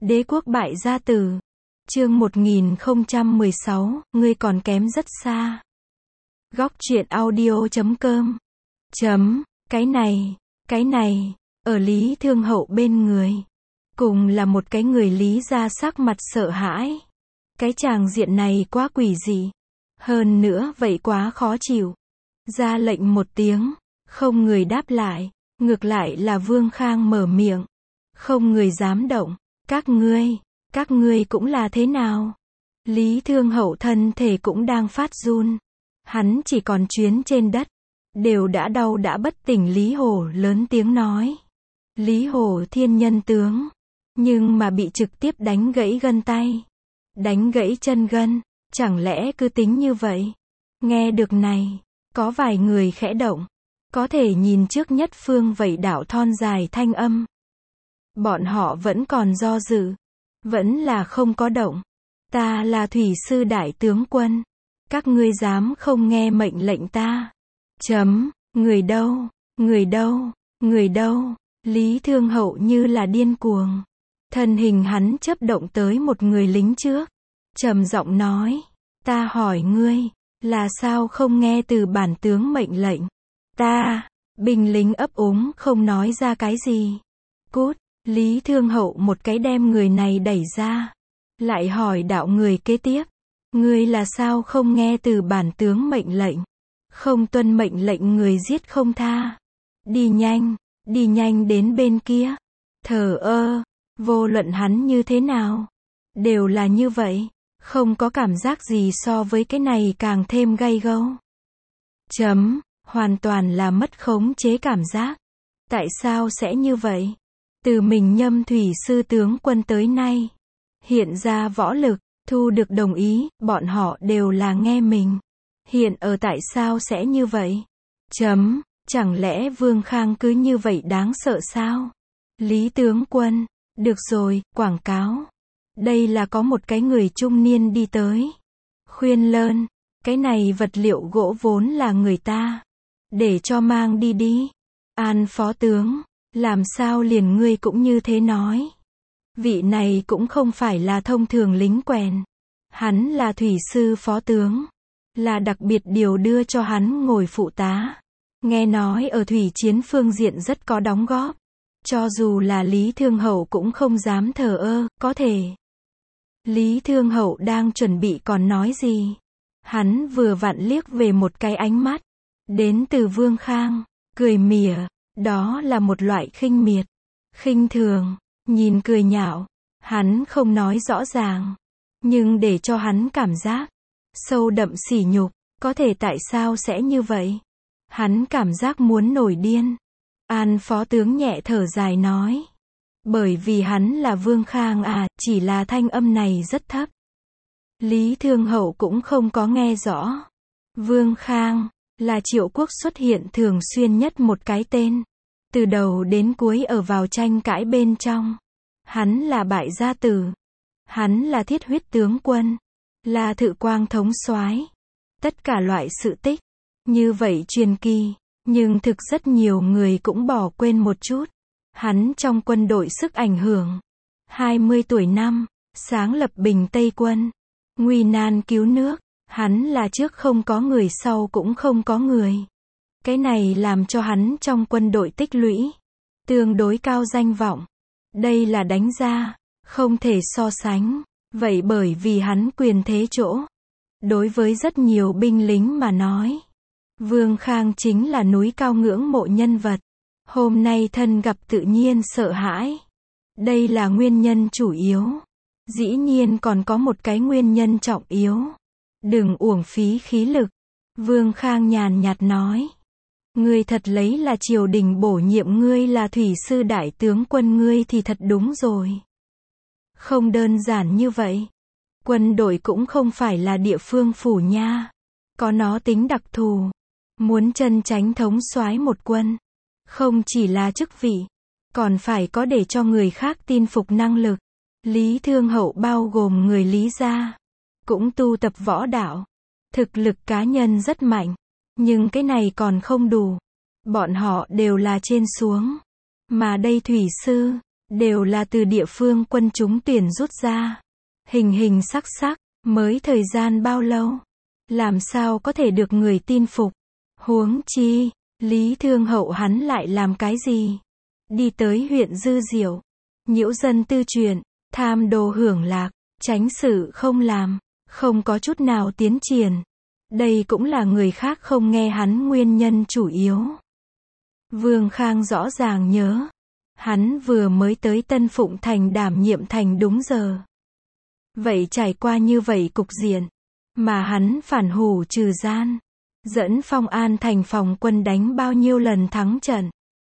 Đế quốc bại gia tử. Chương 1016, ngươi còn kém rất xa. Góc truyện audio.com. Cái này, ở Lý Thương Hậu bên người. Cùng là một cái người Lý gia sắc mặt sợ hãi. Cái tràng diện này quá quỷ dị. Hơn nữa vậy quá khó chịu. Ra lệnh một tiếng, không người đáp lại. Ngược lại là Vương Khang mở miệng. Không người dám động. Các ngươi cũng là thế nào? Lý Thương Hậu thân thể cũng đang phát run. Hắn chỉ còn chuyến trên đất. Đều đã đau đã bất tỉnh. Lý Hổ lớn tiếng nói. Lý Hổ thiên nhân tướng. Nhưng mà bị trực tiếp đánh gãy gân tay. Đánh gãy chân gân. Chẳng lẽ cứ tính như vậy? Nghe được này, có vài người khẽ động. Có thể nhìn trước nhất phương vậy đạo thon dài thanh âm. Bọn họ vẫn còn do dự. Vẫn là không có động. Ta là thủy sư đại tướng quân. Các ngươi dám không nghe mệnh lệnh ta. Người đâu? Lý Thương Hậu như là điên cuồng. Thân hình hắn chớp động tới một người lính trước. Trầm giọng nói. Ta hỏi ngươi, là sao không nghe từ bản tướng mệnh lệnh? Binh lính ấp úng không nói ra cái gì. Cút. Lý Thương Hậu một cái đem người này đẩy ra. Lại hỏi đạo người kế tiếp. Ngươi là sao không nghe từ bản tướng mệnh lệnh? Không tuân mệnh lệnh người giết không tha. Đi nhanh đến bên kia. Thờ ơ, vô luận hắn như thế nào. Đều là như vậy. Không có cảm giác gì so với cái này càng thêm gay gâu. Hoàn toàn là mất khống chế cảm giác. Tại sao sẽ như vậy? Từ mình nhâm thủy sư tướng quân tới nay. Hiện ra võ lực, thu được đồng ý, bọn họ đều là nghe mình. Hiện ở tại sao sẽ như vậy? Chẳng lẽ Vương Khang cứ như vậy đáng sợ sao? Lý tướng quân, được rồi, quảng cáo. Đây là có một cái người trung niên đi tới. Khuyên lơn, cái này vật liệu gỗ vốn là người ta. Để cho mang đi. An phó tướng, làm sao liền ngươi cũng như thế nói. Vị này cũng không phải là thông thường lính quèn. Hắn là thủy sư phó tướng. Là đặc biệt điều đưa cho hắn ngồi phụ tá. Nghe nói ở thủy chiến phương diện rất có đóng góp. Cho dù là Lý Thương Hậu cũng không dám thờ ơ, có thể. Lý Thương Hậu đang chuẩn bị còn nói gì. Hắn vừa vặn liếc về một cái ánh mắt. Đến từ Vương Khang, cười mỉa. Đó là một loại khinh miệt. Khinh thường, nhìn cười nhạo. Hắn không nói rõ ràng. Nhưng để cho hắn cảm giác sâu đậm sỉ nhục. Có thể tại sao sẽ như vậy? Hắn cảm giác muốn nổi điên. An phó tướng nhẹ thở dài nói. Bởi vì hắn là Vương Khang à, chỉ là thanh âm này rất thấp. Lý Thương Hậu cũng không có nghe rõ. Vương Khang, là Triệu Quốc xuất hiện thường xuyên nhất một cái tên. Từ đầu đến cuối ở vào tranh cãi bên trong. Hắn là bại gia tử. Hắn là thiết huyết tướng quân. Là Thự Quang thống soái. Tất cả loại sự tích. Như vậy truyền kỳ. Nhưng thực rất nhiều người cũng bỏ quên một chút. Hắn trong quân đội sức ảnh hưởng. 20 tuổi năm. Sáng lập Bình Tây quân. Nguy nan cứu nước. Hắn là trước không có người sau cũng không có người. Cái này làm cho hắn trong quân đội tích lũy. Tương đối cao danh vọng. Đây là đánh ra. Không thể so sánh. Vậy bởi vì hắn quyền thế chỗ. Đối với rất nhiều binh lính mà nói. Vương Khang chính là núi cao ngưỡng mộ nhân vật. Hôm nay thân gặp tự nhiên sợ hãi. Đây là nguyên nhân chủ yếu. Dĩ nhiên còn có một cái nguyên nhân trọng yếu. Đừng uổng phí khí lực. Vương Khang nhàn nhạt nói. Ngươi thật lấy là triều đình bổ nhiệm ngươi là thủy sư đại tướng quân ngươi thì thật đúng rồi. Không đơn giản như vậy. Quân đội cũng không phải là địa phương phủ nha. Có nó tính đặc thù. Muốn chân chánh thống soái một quân. Không chỉ là chức vị. Còn phải có để cho người khác tin phục năng lực. Lý Thương Hậu bao gồm người Lý gia. Cũng tu tập võ đạo. Thực lực cá nhân rất mạnh. Nhưng cái này còn không đủ. Bọn họ đều là trên xuống. Mà đây thủy sư. đều là từ địa phương quân chúng tuyển rút ra. Hình hình sắc sắc, mới thời gian bao lâu? Làm sao có thể được người tin phục? Huống chi, Lý Thương Hậu hắn lại làm cái gì? Đi tới huyện Dư Diệu, nhiễu dân tư chuyện, tham đồ hưởng lạc, chánh sự không làm, không có chút nào tiến triển. Đây cũng là người khác không nghe hắn nguyên nhân chủ yếu. Vương Khang rõ ràng nhớ, hắn vừa mới tới Tân Phụng Thành đảm nhiệm thành đúng giờ. Vậy trải qua như vậy cục diện, mà hắn phản hủ trừ gian, dẫn Phong An thành phòng quân đánh bao nhiêu lần thắng trận.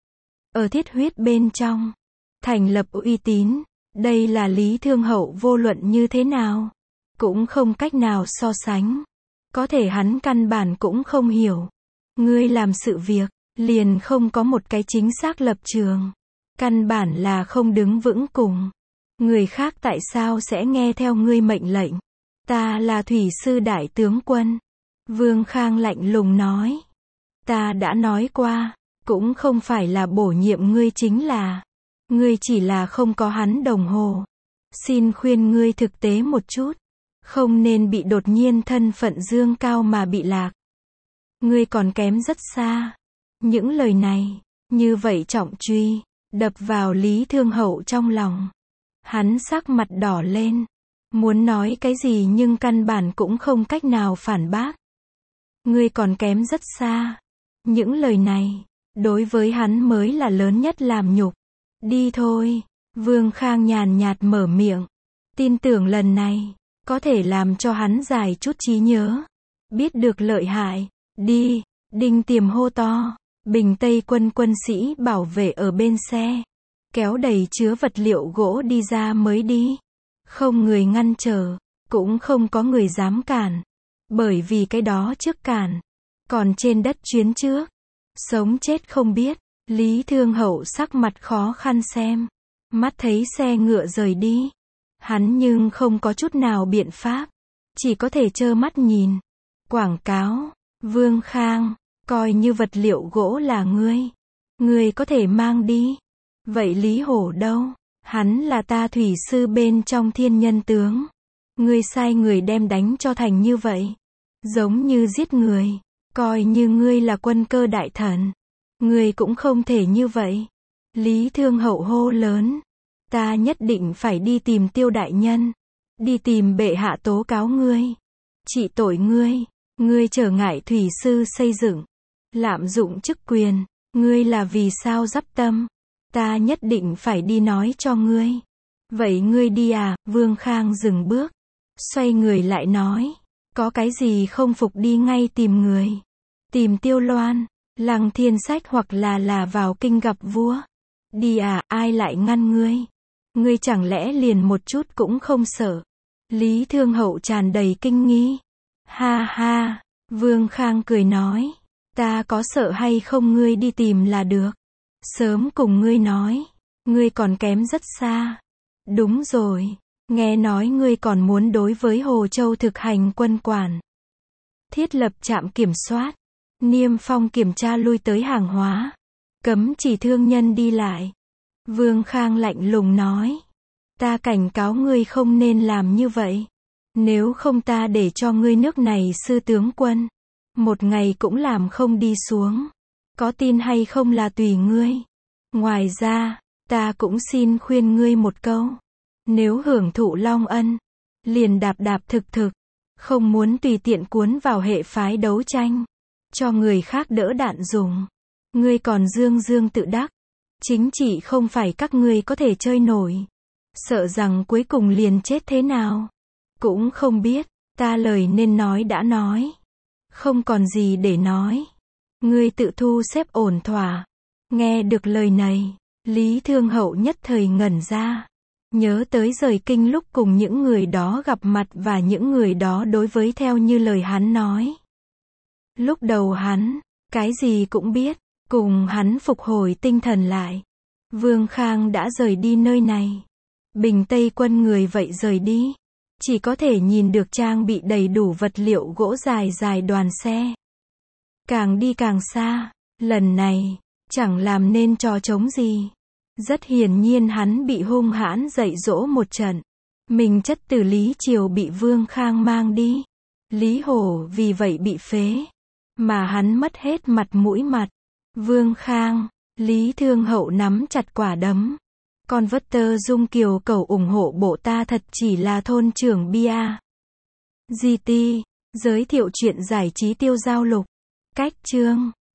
Ở thiết huyết bên trong, thành lập uy tín, đây là Lý Thương Hậu vô luận như thế nào, cũng không cách nào so sánh. Có thể hắn căn bản cũng không hiểu. Ngươi làm sự việc, liền không có một cái chính xác lập trường. Căn bản là không đứng vững cùng. Người khác tại sao sẽ nghe theo ngươi mệnh lệnh? Ta là thủy sư đại tướng quân. Vương Khang lạnh lùng nói. Ta đã nói qua, cũng không phải là bổ nhiệm ngươi chính là. Ngươi chỉ là không có hắn đồng hồ. Xin khuyên ngươi thực tế một chút. Không nên bị đột nhiên thân phận dương cao mà bị lạc. Ngươi còn kém rất xa. Những lời này, như vậy trọng truy, đập vào Lý Thương Hậu trong lòng. Hắn sắc mặt đỏ lên. Muốn nói cái gì nhưng căn bản cũng không cách nào phản bác. Ngươi còn kém rất xa. Những lời này, đối với hắn mới là lớn nhất làm nhục. Đi thôi, Vương Khang nhàn nhạt mở miệng. Tin tưởng lần này, có thể làm cho hắn dài chút trí nhớ. Biết được lợi hại. Đi, Đinh Tiềm hô to. Bình Tây quân quân sĩ bảo vệ ở bên xe. Kéo đầy chứa vật liệu gỗ đi ra mới đi. Không người ngăn trở, cũng không có người dám cản. Bởi vì cái đó trước cản. Còn trên đất chuyến trước, sống chết không biết. Lý Thương Hậu sắc mặt khó khăn xem. Mắt thấy xe ngựa rời đi. Hắn nhưng không có chút nào biện pháp. Chỉ có thể trơ mắt nhìn. Quảng cáo. Vương Khang, coi như vật liệu gỗ là ngươi. Ngươi có thể mang đi. Vậy Lý Hổ đâu? Hắn là ta thủy sư bên trong thiên nhân tướng. Ngươi sai người đem đánh cho thành như vậy. Giống như giết người. Coi như ngươi là quân cơ đại thần. Ngươi cũng không thể như vậy. Lý Thương Hậu hô lớn. Ta nhất định phải đi tìm Tiêu đại nhân. Đi tìm bệ hạ tố cáo ngươi. Trị tội ngươi. Ngươi trở ngại thủy sư xây dựng. Lạm dụng chức quyền. Ngươi là vì sao dắp tâm. Ta nhất định phải đi nói cho ngươi. Vậy ngươi đi à? Vương Khang dừng bước. Xoay người lại nói. Có cái gì không phục đi ngay tìm người. Tìm Tiêu Loan, Lăng Thiên Sách hoặc là vào kinh gặp vua. Đi à, ai lại ngăn ngươi? Ngươi chẳng lẽ liền một chút cũng không sợ? Lý Thương Hậu tràn đầy kinh nghi. Ha ha, Vương Khang cười nói. Ta có sợ hay không ngươi đi tìm là được. Sớm cùng ngươi nói. Ngươi còn kém rất xa. Đúng rồi. Nghe nói ngươi còn muốn đối với Hồ Châu thực hành quân quản. Thiết lập trạm kiểm soát. Niêm phong kiểm tra lui tới hàng hóa. Cấm chỉ thương nhân đi lại. Vương Khang lạnh lùng nói. Ta cảnh cáo ngươi không nên làm như vậy. Nếu không ta để cho ngươi nước này sư tướng quân. Một ngày cũng làm không đi xuống. Có tin hay không là tùy ngươi. Ngoài ra, ta cũng xin khuyên ngươi một câu. Nếu hưởng thụ long ân, liền đạp đạp thực thực. Không muốn tùy tiện cuốn vào hệ phái đấu tranh. Cho người khác đỡ đạn dùng. Ngươi còn dương dương tự đắc. Chính trị không phải các ngươi có thể chơi nổi. Sợ rằng cuối cùng liền chết thế nào. Cũng không biết, ta lời nên nói đã nói. Không còn gì để nói. Ngươi tự thu xếp ổn thỏa. Nghe được lời này, Lý Thương Hậu nhất thời ngẩn ra. Nhớ tới rời kinh lúc cùng những người đó gặp mặt và những người đó đối với theo như lời hắn nói. Lúc đầu hắn, cái gì cũng biết, cùng hắn phục hồi tinh thần lại. Vương Khang đã rời đi nơi này. Bình Tây quân người vậy rời đi. Chỉ có thể nhìn được trang bị đầy đủ vật liệu gỗ dài dài đoàn xe. Càng đi càng xa, lần này, chẳng làm nên trò trống gì. Rất hiển nhiên hắn bị hung hãn dạy dỗ một trận. Mình chất từ Lý Triều bị Vương Khang mang đi. Lý Hổ vì vậy bị phế. Mà hắn mất hết mặt mũi mặt. Vương Khang, Lý Thương Hậu nắm chặt quả đấm. Con vất tơ Dung Kiều cầu ủng hộ bộ ta thật chỉ là thôn trưởng bia. GT, giới thiệu chuyện giải trí tiêu giao lục. Cách chương